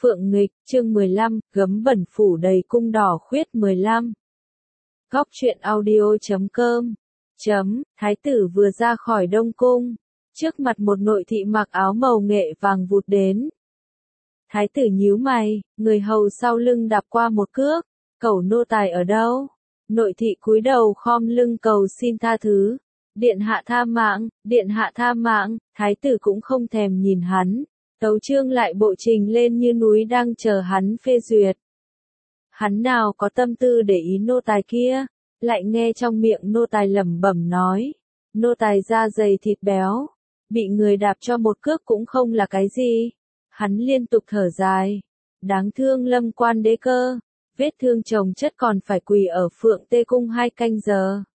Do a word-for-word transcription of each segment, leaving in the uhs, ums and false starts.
Phượng nghịch, chương mười lăm, gấm bẩn phủ đầy cung đỏ khuyết mười lăm. Góc truyện audio chấm com. Chấm, thái tử vừa ra khỏi Đông Cung. Trước mặt một nội thị mặc áo màu nghệ vàng vụt đến. Thái tử nhíu mày, người hầu sau lưng đạp qua một cước. Cẩu nô tài ở đâu? Nội thị cúi đầu khom lưng cầu xin tha thứ. Điện hạ tha mạng, điện hạ tha mạng, thái tử cũng không thèm nhìn hắn. Tấu chương lại bộ trình lên như núi đang chờ hắn phê duyệt. Hắn nào có tâm tư để ý nô tài kia, lại nghe trong miệng nô tài lẩm bẩm nói. Nô tài da dày thịt béo, bị người đạp cho một cước cũng không là cái gì. Hắn liên tục thở dài. Đáng thương Lâm Quan Đế Cơ, vết thương chồng chất còn phải quỳ ở Phượng Tê Cung hai canh giờ.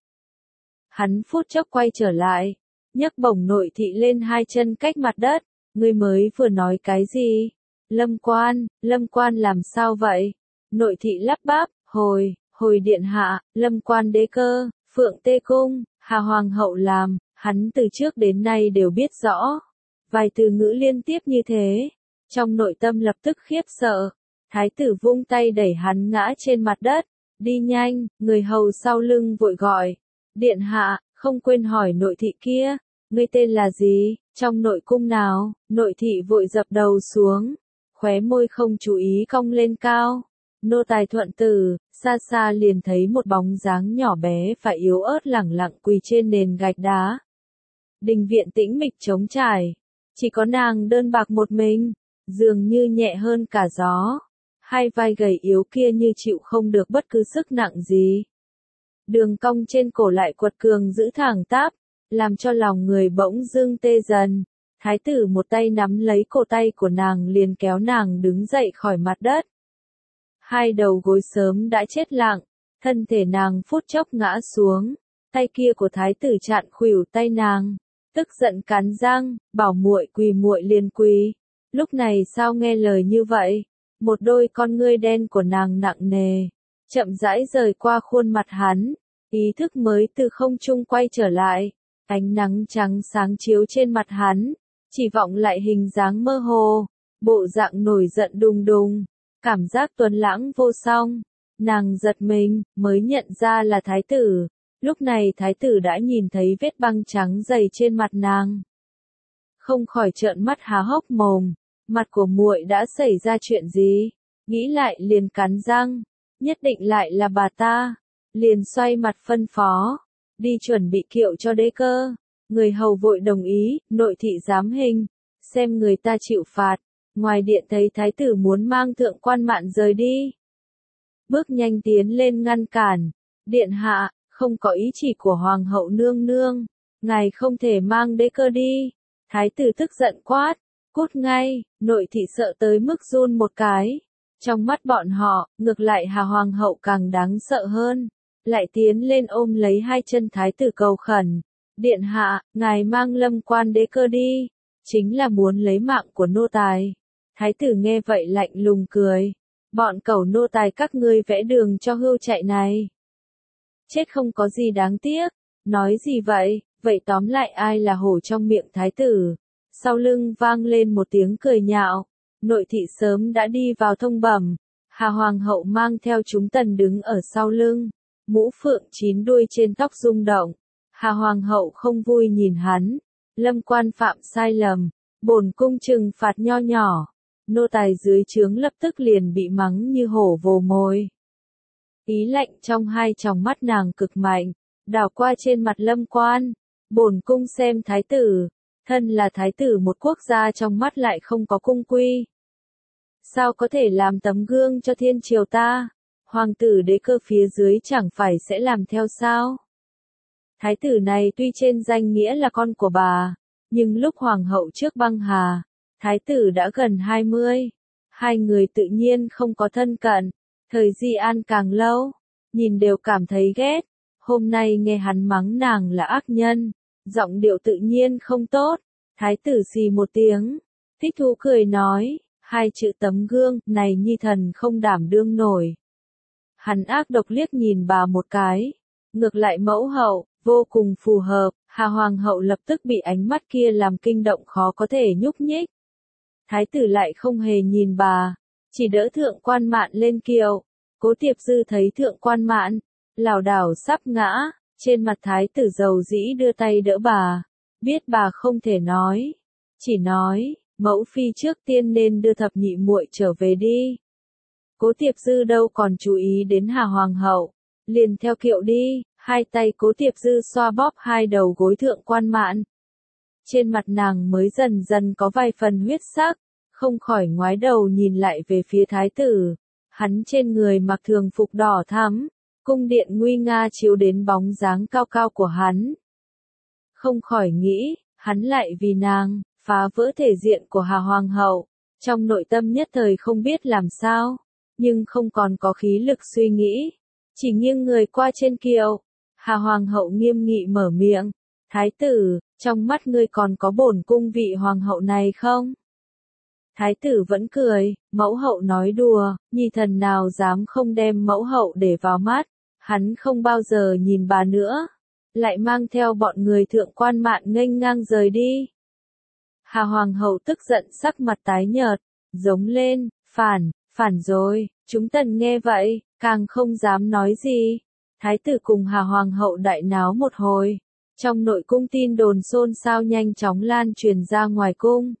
Hắn phút chốc quay trở lại, nhấc bổng nội thị lên hai chân cách mặt đất. Ngươi mới vừa nói cái gì? Lâm Quan, Lâm Quan làm sao vậy? Nội thị lắp bắp, hồi, hồi điện hạ, Lâm Quan Đế Cơ, Phượng Tê Cung, Hà Hoàng hậu làm, hắn từ trước đến nay đều biết rõ. Vài từ ngữ liên tiếp như thế, trong nội tâm lập tức khiếp sợ. Thái tử vung tay đẩy hắn ngã trên mặt đất, đi nhanh, người hầu sau lưng vội gọi. Điện hạ, không quên hỏi nội thị kia, ngươi tên là gì? Trong nội cung nào? Nội thị vội dập đầu xuống, khóe môi không chú ý cong lên cao. Nô tài thuận tử, xa xa liền thấy một bóng dáng nhỏ bé và yếu ớt lẳng lặng quỳ trên nền gạch đá. Đình viện tĩnh mịch trống trải, chỉ có nàng đơn bạc một mình, dường như nhẹ hơn cả gió. Hai vai gầy yếu kia như chịu không được bất cứ sức nặng gì. Đường cong trên cổ lại quật cường giữ thẳng tắp, làm cho lòng người bỗng dưng tê dần. Thái tử một tay nắm lấy cổ tay của nàng liền kéo nàng đứng dậy khỏi mặt đất. Hai đầu gối sớm đã chết lặng, thân thể nàng phút chốc ngã xuống, tay kia của thái tử chặn khuỷu tay nàng, tức giận cắn răng, bảo muội quỳ muội liền quỳ. Lúc này sao nghe lời như vậy? Một đôi con ngươi đen của nàng nặng nề, chậm rãi rời qua khuôn mặt hắn, ý thức mới từ không trung quay trở lại. Ánh nắng trắng sáng chiếu trên mặt hắn, chỉ vọng lại hình dáng mơ hồ, bộ dạng nổi giận đùng đùng, cảm giác tuấn lãng vô song. Nàng giật mình, mới nhận ra là thái tử. Lúc này thái tử đã nhìn thấy vết băng trắng dày trên mặt nàng. Không khỏi trợn mắt há hốc mồm, mặt của muội đã xảy ra chuyện gì? Nghĩ lại liền cắn răng, nhất định lại là bà ta. Liền xoay mặt phân phó. Đi chuẩn bị kiệu cho đế cơ. Người hầu vội đồng ý, nội thị giám hình, xem người ta chịu phạt. Ngoài điện thấy thái tử muốn mang thượng quan mạn rời đi. Bước nhanh tiến lên ngăn cản. Điện hạ, không có ý chỉ của hoàng hậu nương nương. Ngài không thể mang đế cơ đi. Thái tử tức giận quát, cút ngay. Nội thị sợ tới mức run một cái. Trong mắt bọn họ, ngược lại Hà Hoàng hậu càng đáng sợ hơn. Lại tiến lên ôm lấy hai chân thái tử cầu khẩn. Điện hạ, ngài mang Lâm Quan Đế Cơ đi, chính là muốn lấy mạng của nô tài. Thái tử nghe vậy lạnh lùng cười. Bọn cẩu nô tài các ngươi vẽ đường cho hươu chạy này. Chết không có gì đáng tiếc. Nói gì vậy? Vậy tóm lại ai là hổ trong miệng thái tử? Sau lưng vang lên một tiếng cười nhạo. Nội thị sớm đã đi vào thông bẩm. Hà Hoàng hậu mang theo chúng tần đứng ở sau lưng. Mũ phượng chín đuôi trên tóc rung động. Hà Hoàng hậu không vui nhìn hắn. Lâm Quan phạm sai lầm, bổn cung trừng phạt nho nhỏ. Nô tài dưới trướng lập tức liền bị mắng như hổ vồ mồi. Ý lạnh trong hai tròng mắt nàng cực mạnh, đảo qua trên mặt Lâm Quan. Bổn cung xem thái tử, thân là thái tử một quốc gia trong mắt lại không có cung quy. Sao có thể làm tấm gương cho thiên triều ta? Hoàng tử Đế Cơ phía dưới chẳng phải sẽ làm theo sao? Thái tử này tuy trên danh nghĩa là con của bà, nhưng lúc hoàng hậu trước băng hà, thái tử đã gần hai mươi. Hai người tự nhiên không có thân cận, thời Di An càng lâu, nhìn đều cảm thấy ghét. Hôm nay nghe hắn mắng nàng là ác nhân, giọng điệu tự nhiên không tốt. Thái tử xì một tiếng, thích thú cười nói, hai chữ tấm gương này nhi thần không đảm đương nổi. Hắn ác độc liếc nhìn bà một cái, ngược lại mẫu hậu, vô cùng phù hợp. Hà Hoàng hậu lập tức bị ánh mắt kia làm kinh động khó có thể nhúc nhích. Thái tử lại không hề nhìn bà, chỉ đỡ thượng quan mạn lên kiệu. Cố Tiệp Dư thấy thượng quan mạn, lảo đảo sắp ngã, trên mặt thái tử dầu dĩ đưa tay đỡ bà, biết bà không thể nói, chỉ nói, mẫu phi trước tiên nên đưa thập nhị muội trở về đi. Cố Tiệp Dư đâu còn chú ý đến Hà Hoàng hậu, liền theo kiệu đi, hai tay Cố Tiệp Dư xoa bóp hai đầu gối thượng quan mạn. Trên mặt nàng mới dần dần có vài phần huyết sắc, không khỏi ngoái đầu nhìn lại về phía thái tử, hắn trên người mặc thường phục đỏ thắm, cung điện nguy nga chiếu đến bóng dáng cao cao của hắn. Không khỏi nghĩ, hắn lại vì nàng, phá vỡ thể diện của Hà Hoàng hậu, trong nội tâm nhất thời không biết làm sao, nhưng không còn có khí lực suy nghĩ, chỉ nghiêng người qua trên kiệu. Hà Hoàng hậu nghiêm nghị mở miệng, thái tử, trong mắt ngươi còn có bổn cung vị hoàng hậu này không? Thái tử vẫn cười, mẫu hậu nói đùa, nhi thần nào dám không đem mẫu hậu để vào mắt, hắn không bao giờ nhìn bà nữa, lại mang theo bọn người thượng quan mạn nghênh ngang rời đi. Hà Hoàng hậu tức giận sắc mặt tái nhợt, giống lên, phản, phản rồi, chúng tần nghe vậy, càng không dám nói gì. Thái tử cùng Hà Hoàng hậu đại náo một hồi, trong nội cung tin đồn xôn xao nhanh chóng lan truyền ra ngoài cung.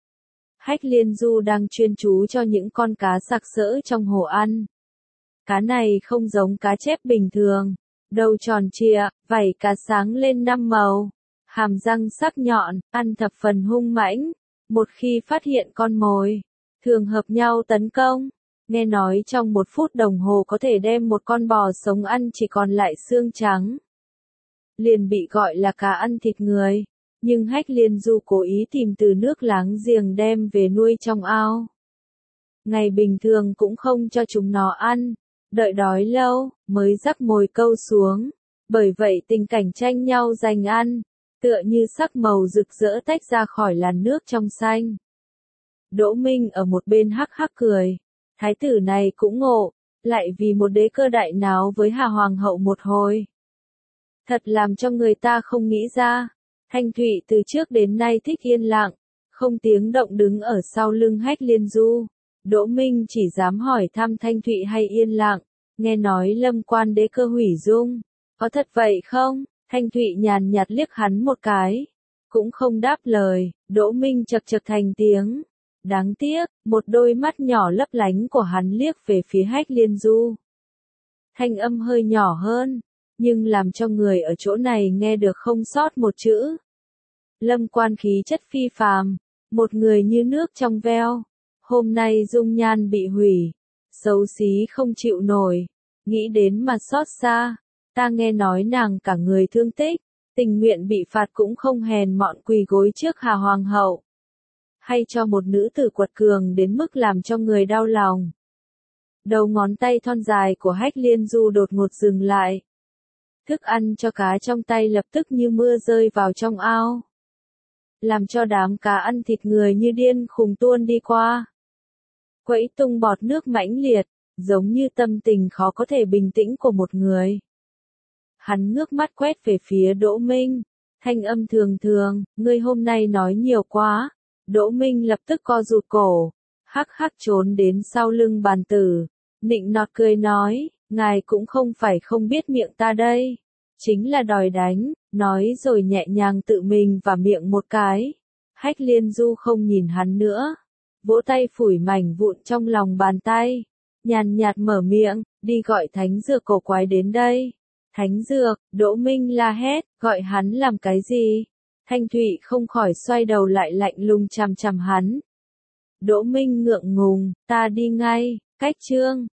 Hách Liên Du đang chuyên chú cho những con cá sặc sỡ trong hồ ăn. Cá này không giống cá chép bình thường, đầu tròn trịa, vảy cá sáng lên năm màu, hàm răng sắc nhọn, ăn thập phần hung mãnh. Một khi phát hiện con mồi, thường hợp nhau tấn công. Nghe nói trong một phút đồng hồ có thể đem một con bò sống ăn chỉ còn lại xương trắng. Liền bị gọi là cá ăn thịt người. Nhưng Hách Liên Du cố ý tìm từ nước láng giềng đem về nuôi trong ao. Ngày bình thường cũng không cho chúng nó ăn, đợi đói lâu, mới rắc mồi câu xuống. Bởi vậy tình cảnh tranh nhau giành ăn, tựa như sắc màu rực rỡ tách ra khỏi làn nước trong xanh. Đỗ Minh ở một bên hắc hắc cười, thái tử này cũng ngộ, lại vì một đế cơ đại náo với Hà Hoàng hậu một hồi. Thật làm cho người ta không nghĩ ra. Thanh Thụy từ trước đến nay thích yên lặng, không tiếng động đứng ở sau lưng Hách Liên Du. Đỗ Minh chỉ dám hỏi thăm Thanh Thụy hay yên lặng, nghe nói lâm quan đế cơ hủy dung. Có thật vậy không? Thanh Thụy nhàn nhạt liếc hắn một cái, cũng không đáp lời. Đỗ Minh chật chật thành tiếng. Đáng tiếc, một đôi mắt nhỏ lấp lánh của hắn liếc về phía Hách Liên Du. Thanh âm hơi nhỏ hơn, nhưng làm cho người ở chỗ này nghe được không sót một chữ. Lâm quan khí chất phi phàm, một người như nước trong veo, hôm nay dung nhan bị hủy, xấu xí không chịu nổi, nghĩ đến mà xót xa. Ta nghe nói nàng cả người thương tích, tình nguyện bị phạt cũng không hèn mọn quỳ gối trước Hà Hoàng hậu. Hay cho một nữ tử quật cường đến mức làm cho người đau lòng. Đầu ngón tay thon dài của Hách Liên Du đột ngột dừng lại. Thức ăn cho cá trong tay lập tức như mưa rơi vào trong ao. Làm cho đám cá ăn thịt người như điên khùng tuôn đi qua. Quẫy tung bọt nước mãnh liệt, giống như tâm tình khó có thể bình tĩnh của một người. Hắn ngước mắt quét về phía Đỗ Minh, thanh âm thường thường, ngươi hôm nay nói nhiều quá. Đỗ Minh lập tức co rụt cổ, hắc hắc trốn đến sau lưng bàn tử, nịnh nọt cười nói, ngài cũng không phải không biết miệng ta đây, chính là đòi đánh, nói rồi nhẹ nhàng tự mình vào miệng một cái. Hách Liên Du không nhìn hắn nữa, vỗ tay phủi mảnh vụn trong lòng bàn tay, nhàn nhạt mở miệng, đi gọi thánh dược cổ quái đến đây. Thánh dược, Đỗ Minh la hét, gọi hắn làm cái gì? Thanh Thụy không khỏi xoay đầu lại lạnh lùng chằm chằm hắn. Đỗ Minh ngượng ngùng, ta đi ngay, cách chương.